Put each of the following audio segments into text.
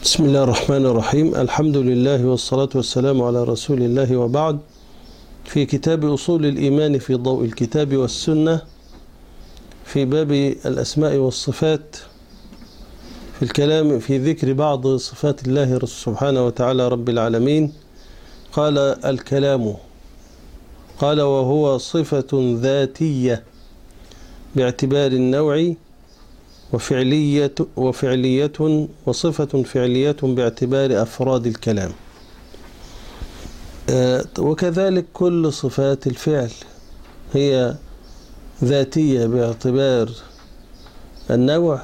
بسم الله الرحمن الرحيم. الحمد لله والصلاة والسلام على رسول الله، وبعد. في كتاب أصول الإيمان في ضوء الكتاب والسنة، في باب الأسماء والصفات، في الكلام في ذكر بعض صفات الله سبحانه وتعالى رب العالمين. قال الكلام، قال وهو صفة ذاتية باعتبار النوع، وفعلية وصفة فعلية باعتبار أفراد الكلام، وكذلك كل صفات الفعل هي ذاتية باعتبار النوع،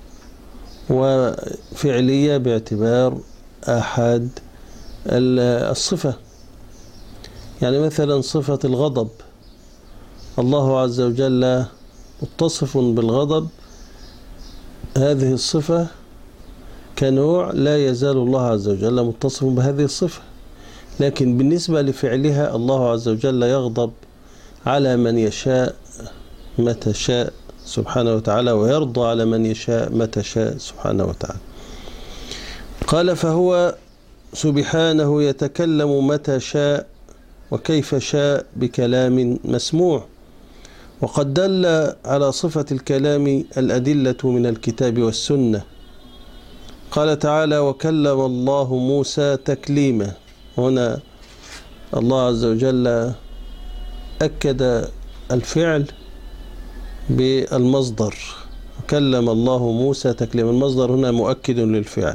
وفعلية باعتبار أحد الصفة. يعني مثلا صفة الغضب، الله عز وجل متصف بالغضب، هذه الصفة كنوع لا يزال الله عز وجل متصف بهذه الصفة، لكن بالنسبة لفعلها الله عز وجل يغضب على من يشاء متى شاء سبحانه وتعالى، ويرضى على من يشاء متى شاء سبحانه وتعالى. قال فهو سبحانه يتكلم متى شاء وكيف شاء بكلام مسموع، وقد دل على صفة الكلام الأدلة من الكتاب والسنة. قال تعالى وكلم الله موسى تكليما. هنا الله عز وجل أكد الفعل بالمصدر، وكلم الله موسى تكليما. المصدر هنا مؤكد للفعل،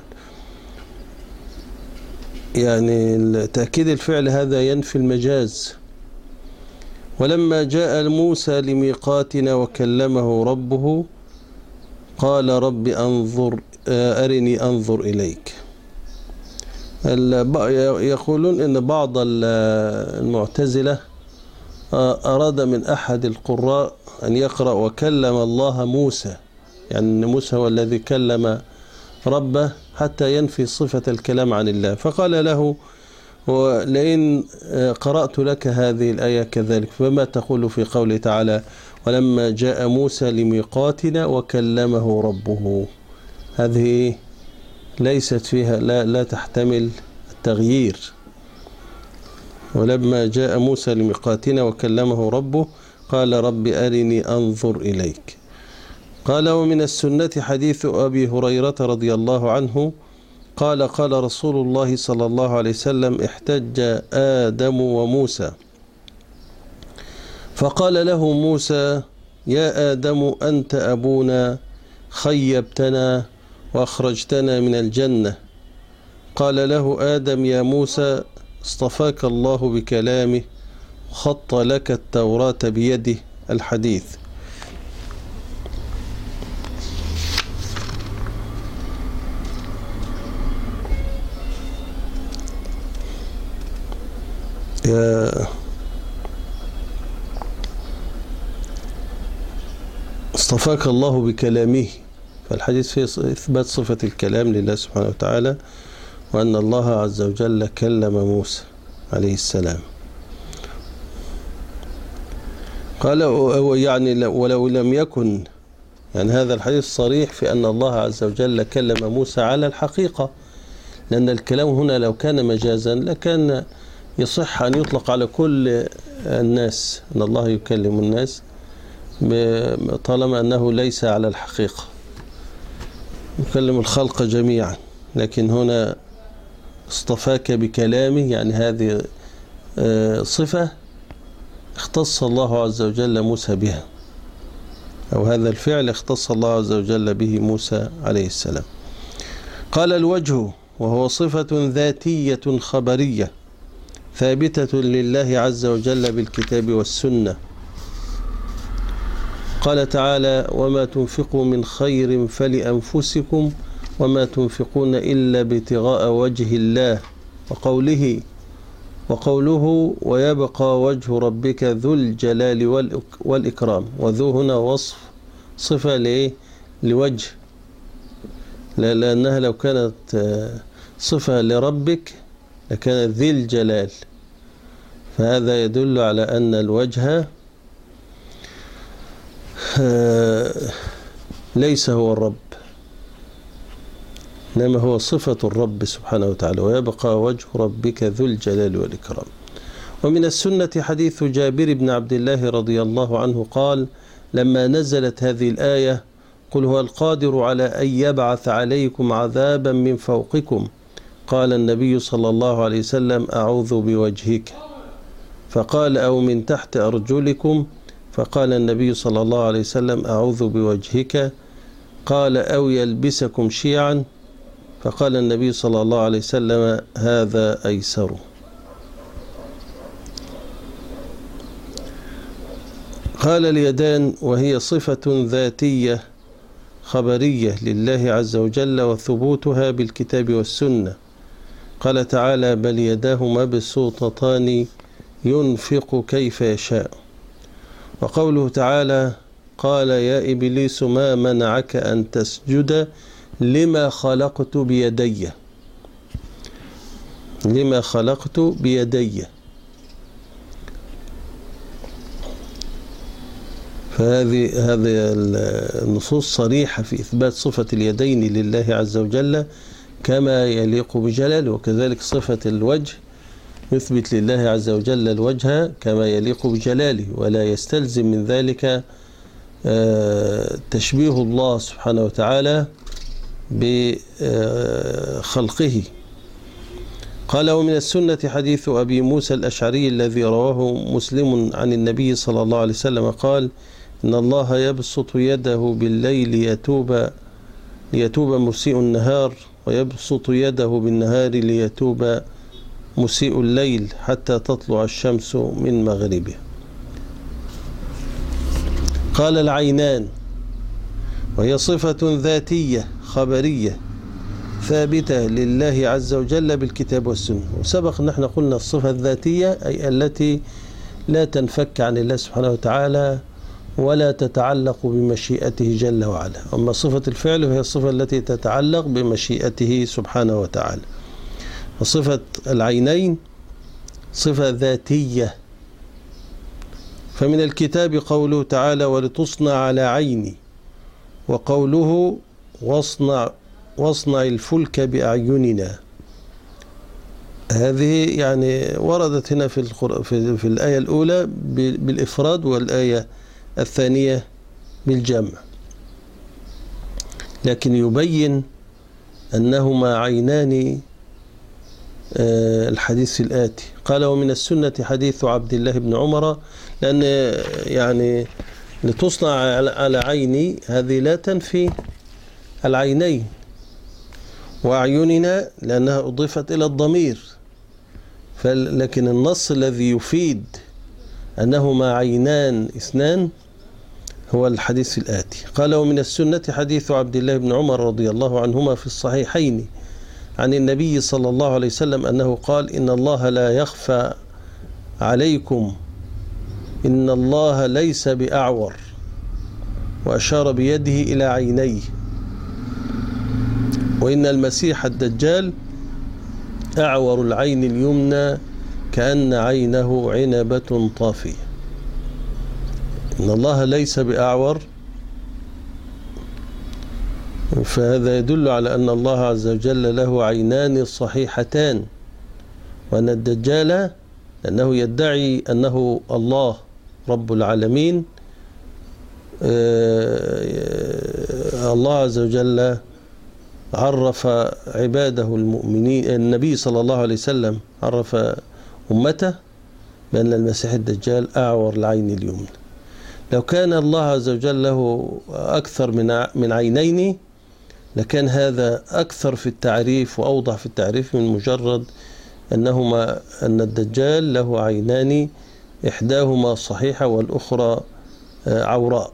يعني تأكيد الفعل هذا ينفي المجاز. ولما جاء موسى لميقاتنا وكلمه ربه قال رب أرني أنظر إليك. يقولون إن بعض المعتزلة أراد من أحد القراء أن يقرأ وكلم الله موسى، يعني أن موسى هو الذي كلم ربه حتى ينفي صفة الكلام عن الله، فقال له ولئن قرأت لك هذه الآية كذلك فما تقول في قوله تعالى ولما جاء موسى لميقاتنا وكلمه ربه؟ هذه ليست فيها لا تحتمل التغيير. ولما جاء موسى لميقاتنا وكلمه ربه قال رب أرني أنظر إليك. قال ومن السنة حديث أبي هريرة رضي الله عنه قال قال رسول الله صلى الله عليه وسلم احتج آدم وموسى فقال له موسى يا آدم أنت أبونا خيبتنا وأخرجتنا من الجنة. قال له آدم يا موسى اصطفاك الله بكلامه وخط لك التوراة بيده. الحديث. اصطفاك الله بكلامه، فالحديث فيه إثبات صفة الكلام لله سبحانه وتعالى، وأن الله عز وجل كلم موسى عليه السلام. قال يعني ولو لم يكن، يعني هذا الحديث صريح في أن الله عز وجل كلم موسى على الحقيقة، لأن الكلام هنا لو كان مجازا لكان يصح أن يطلق على كل الناس، أن الله يكلم الناس طالما أنه ليس على الحقيقة، يكلم الخلق جميعا. لكن هنا اصطفاك بكلامه، يعني هذه صفة اختص الله عز وجل موسى بها، أو هذا الفعل اختص الله عز وجل به موسى عليه السلام. قال الوجه وهو صفة ذاتية خبرية ثابتة لله عز وجل بالكتاب والسنة. قال تعالى وما تنفقوا من خير فلأنفسكم وما تنفقون إلا ابتغاء وجه الله. وقوله ويبقى وجه ربك ذو الجلال والإكرام. وذو هنا وصف صفة لوجه، لأنها لو كانت صفة لربك لكان ذي الجلال، فهذا يدل على أن الوجه ليس هو الرب، إنما هو صفة الرب سبحانه وتعالى، ويبقى وجه ربك ذو الجلال والإكرام. ومن السنة حديث جابر بن عبد الله رضي الله عنه قال: لما نزلت هذه الآية: قل هو القادر على أن يبعث عليكم عذابا من فوقكم، قال النبي صلى الله عليه وسلم: أعوذ بوجهك. فقال: أو من تحت أرجلكم، فقال النبي صلى الله عليه وسلم: أعوذ بوجهك. قال: أو يلبسكم شيعا، فقال النبي صلى الله عليه وسلم: هذا أيسر. قال اليدان: وهي صفة ذاتية خبرية لله عز وجل، وثبوتها بالكتاب والسنة. قال تعالى: بل يداه مبسوطتان ينفق كيف يشاء. وقوله تعالى: قال يا إبليس ما منعك أن تسجد لما خلقت بيدي. لما خلقت بيدي. فهذه النصوص صريحة في إثبات صفة اليدين لله عز وجل كما يليق بجلاله، وكذلك صفة الوجه يثبت لله عز وجل الوجه كما يليق بجلاله، ولا يستلزم من ذلك تشبيه الله سبحانه وتعالى بخلقه. قال: ومن السنة حديث أبي موسى الأشعري الذي رواه مسلم عن النبي صلى الله عليه وسلم قال: إن الله يبسط يده بالليل ليتوب مسيء النهار، ويبسط يده بالنهار ليتوب مسيء الليل حتى تطلع الشمس من مغربه. قال: العينان، وهي صفة ذاتية خبرية ثابتة لله عز وجل بالكتاب والسنة. وسبق أن احنا قلنا الصفة الذاتية أي التي لا تنفك عن الله سبحانه وتعالى ولا تتعلق بمشيئته جل وعلا. أما صفة الفعل وهي الصفة التي تتعلق بمشيئته سبحانه وتعالى. وصفة العينين صفة ذاتية. فمن الكتاب قوله تعالى: ولتصنع على عيني، وقوله: واصنع الفلك بأعيننا. هذه يعني وردت هنا في الآية الأولى بالإفراد، والآية الثانية بالجمع، لكن يبين أنهما عينان الحديث الآتي. قال: ومن السنة حديث عبد الله بن عمر، لأن يعني لتصنع على عيني هذه لا تنفي العينين، وأعيننا لأنها أضيفت إلى الضمير، لكن النص الذي يفيد أنهما عينان اثنان هو الحديث الآتي. قال: ومن السنة حديث عبد الله بن عمر رضي الله عنهما في الصحيحين عن النبي صلى الله عليه وسلم أنه قال: إن الله لا يخفى عليكم، إن الله ليس بأعور، وأشار بيده إلى عينيه، وإن المسيح الدجال أعور العين اليمنى كأن عينه عنبة طافية. إن الله ليس بأعور، فهذا يدل على أن الله عز وجل له عينان صحيحتان، وأن الدجال لأنه يدعي أنه الله رب العالمين، الله عز وجل عرف عباده المؤمنين، النبي صلى الله عليه وسلم عرف أمته بأن المسيح الدجال أعور العين اليمنى. لو كان الله عز وجل له أكثر من عينين لكان هذا أكثر في التعريف وأوضح في التعريف من مجرد أن الدجال له عينان إحداهما صحيحة والأخرى عوراء.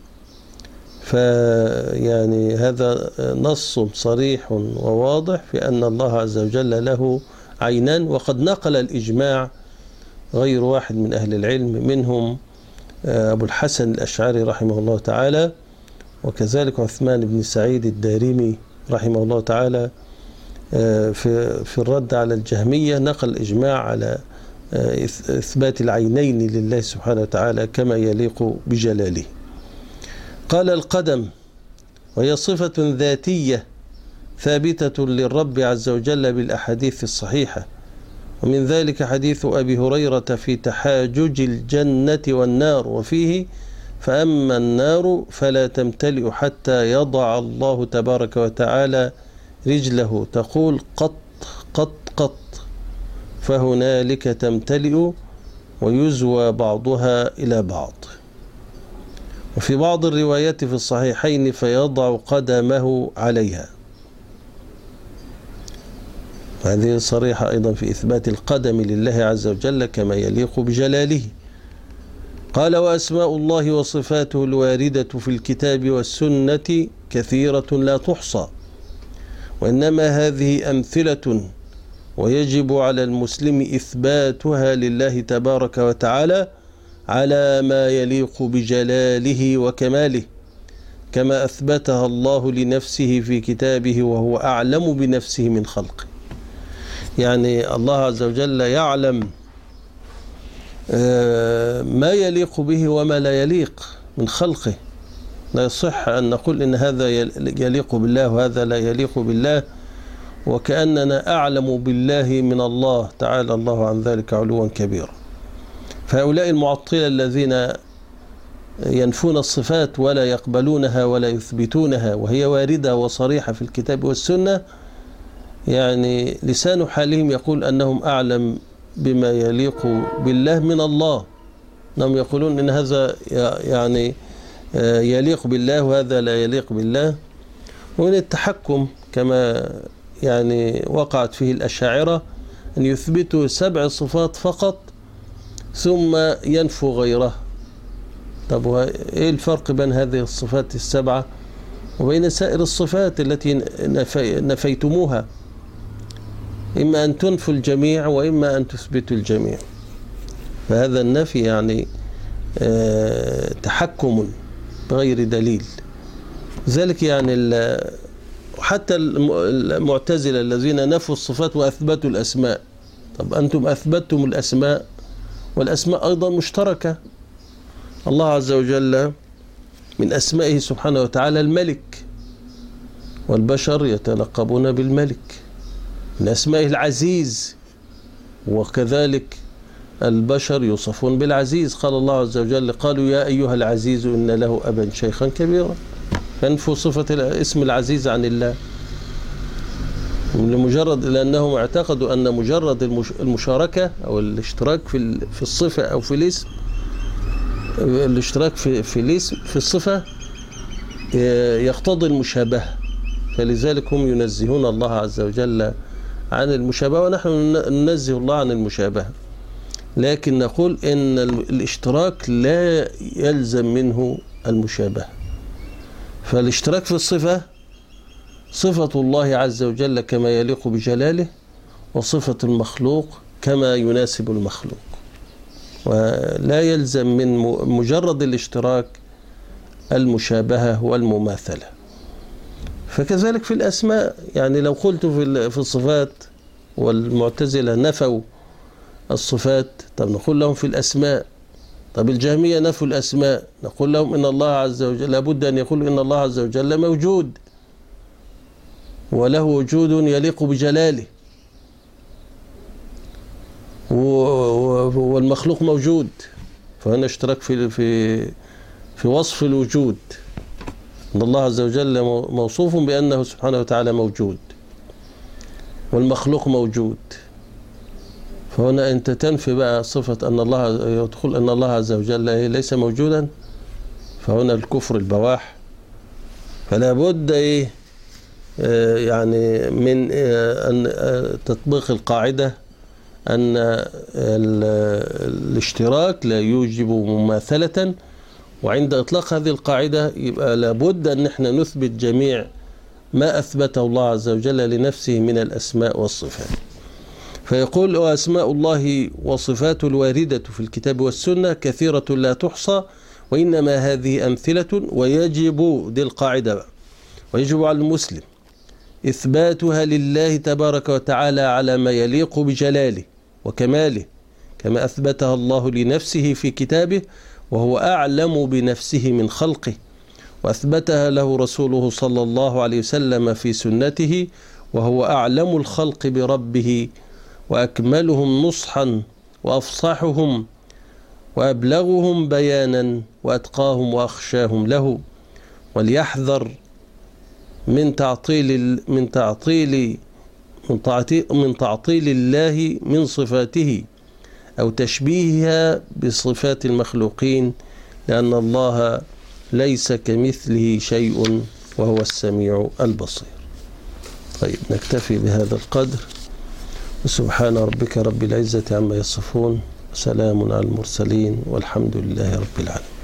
فيعني هذا نص صريح وواضح في أن الله عز وجل له عينان. وقد نقل الإجماع غير واحد من أهل العلم، منهم أبو الحسن الأشعري رحمه الله تعالى، وكذلك عثمان بن سعيد الدارمي رحمه الله تعالى في الرد على الجهمية، نقل الإجماع على إثبات العينين لله سبحانه وتعالى كما يليق بجلاله. قال: القدم، وهي صفة ذاتية ثابتة للرب عز وجل بالأحاديث الصحيحة، ومن ذلك حديث أبي هريرة في تحاجج الجنة والنار، وفيه: فأما النار فلا تمتلئ حتى يضع الله تبارك وتعالى رجله تقول قط قط قط، فهنالك تمتلئ ويزوى بعضها إلى بعض. وفي بعض الروايات في الصحيحين: فيضع قدمه عليها. هذه صريحة أيضا في إثبات القدم لله عز وجل كما يليق بجلاله. قال: وأسماء الله وصفاته الواردة في الكتاب والسنة كثيرة لا تحصى، وإنما هذه أمثلة، ويجب على المسلم إثباتها لله تبارك وتعالى على ما يليق بجلاله وكماله، كما أثبتها الله لنفسه في كتابه وهو أعلم بنفسه من خلقه. يعني الله عز وجل يعلم ما يليق به وما لا يليق من خلقه. لا يصح أن نقول إن هذا يليق بالله وهذا لا يليق بالله، وكأننا أعلم بالله من الله، تعالى الله عن ذلك علوا كبيرا. فهؤلاء المعطلة الذين ينفون الصفات ولا يقبلونها ولا يثبتونها وهي واردة وصريحة في الكتاب والسنة، يعني لسان حالهم يقول أنهم أعلم بما يليق بالله من الله. أنهم يقولون إن هذا يعني يليق بالله وهذا لا يليق بالله. ومن التحكم كما يعني وقعت فيه الأشاعرة أن يثبتوا 7 صفات فقط ثم ينفوا غيرها. طب إيه الفرق بين هذه الصفات 7 وبين سائر الصفات التي نفيتموها؟ إما أن تنفوا الجميع وإما أن تثبتوا الجميع. فهذا النفي يعني تحكم بغير دليل. ذلك يعني حتى المعتزلة الذين نفوا الصفات وأثبتوا الأسماء. طب أنتم أثبتتم الأسماء، والأسماء أيضا مشتركة. الله عز وجل من أسمائه سبحانه وتعالى الملك، والبشر يتلقبون بالملك. من أسمائه العزيز، وكذلك البشر يوصفون بالعزيز. قال الله عز وجل: قالوا يا أيها العزيز إن له أبا شيخا كبيرا. فانفوا صفة اسم العزيز عن الله لمجرد لأنهم اعتقدوا أن مجرد المشاركة أو الاشتراك في الصفة أو في الاسم، الاشتراك في الاسم في الصفة يقتضي المشابهة، فلذلك هم ينزهون الله عز وجل عن المشابهة، ونحن ننزه الله عن المشابهة. لكن نقول إن الاشتراك لا يلزم منه المشابهة. فالاشتراك في الصفة صفة الله عز وجل كما يليق بجلاله، وصفة المخلوق كما يناسب المخلوق، ولا يلزم من مجرد الاشتراك المشابهة والمماثلة. فكذلك في الأسماء، يعني لو قلت في الصفات والمعتزلة نفوا الصفات، طب نقول لهم في الأسماء. طب الجهمية نفوا الأسماء، نقول لهم إن الله عز وجل لابد أن يقولوا إن الله عز وجل موجود وله وجود يليق بجلاله، والمخلوق موجود. فهنا اشتراك في وصف الوجود، أن الله عز وجل موصوف بأنه سبحانه وتعالى موجود والمخلوق موجود. فهنا أنت تنفي بقى صفة أن الله يدخل أن الله عز وجل ليس موجودا، فهنا الكفر البواح. فلا بد يعني من أن تطبيق القاعدة أن الاشتراك لا يوجب مماثلة، وعند إطلاق هذه القاعدة يبقى لابد أن احنا نثبت جميع ما أثبته الله عز وجل لنفسه من الأسماء والصفات. فيقول: وأسماء الله وصفاته الواردة في الكتاب والسنة كثيرة لا تحصى، وإنما هذه أمثلة، ويجب دي القاعدة بقى، ويجب على المسلم إثباتها لله تبارك وتعالى على ما يليق بجلاله وكماله، كما أثبتها الله لنفسه في كتابه وهو أعلم بنفسه من خلقه، وأثبتها له رسوله صلى الله عليه وسلم في سنته، وهو أعلم الخلق بربه وأكملهم نصحا وأفصحهم وأبلغهم بيانا وأتقاهم وأخشاهم له. وليحذر من تعطيل الله من صفاته أو تشبيهها بصفات المخلوقين، لأن الله ليس كمثله شيء وهو السميع البصير. طيب، نكتفي بهذا القدر. سبحان ربك رب العزة عما يصفون، وسلام على المرسلين، والحمد لله رب العالمين.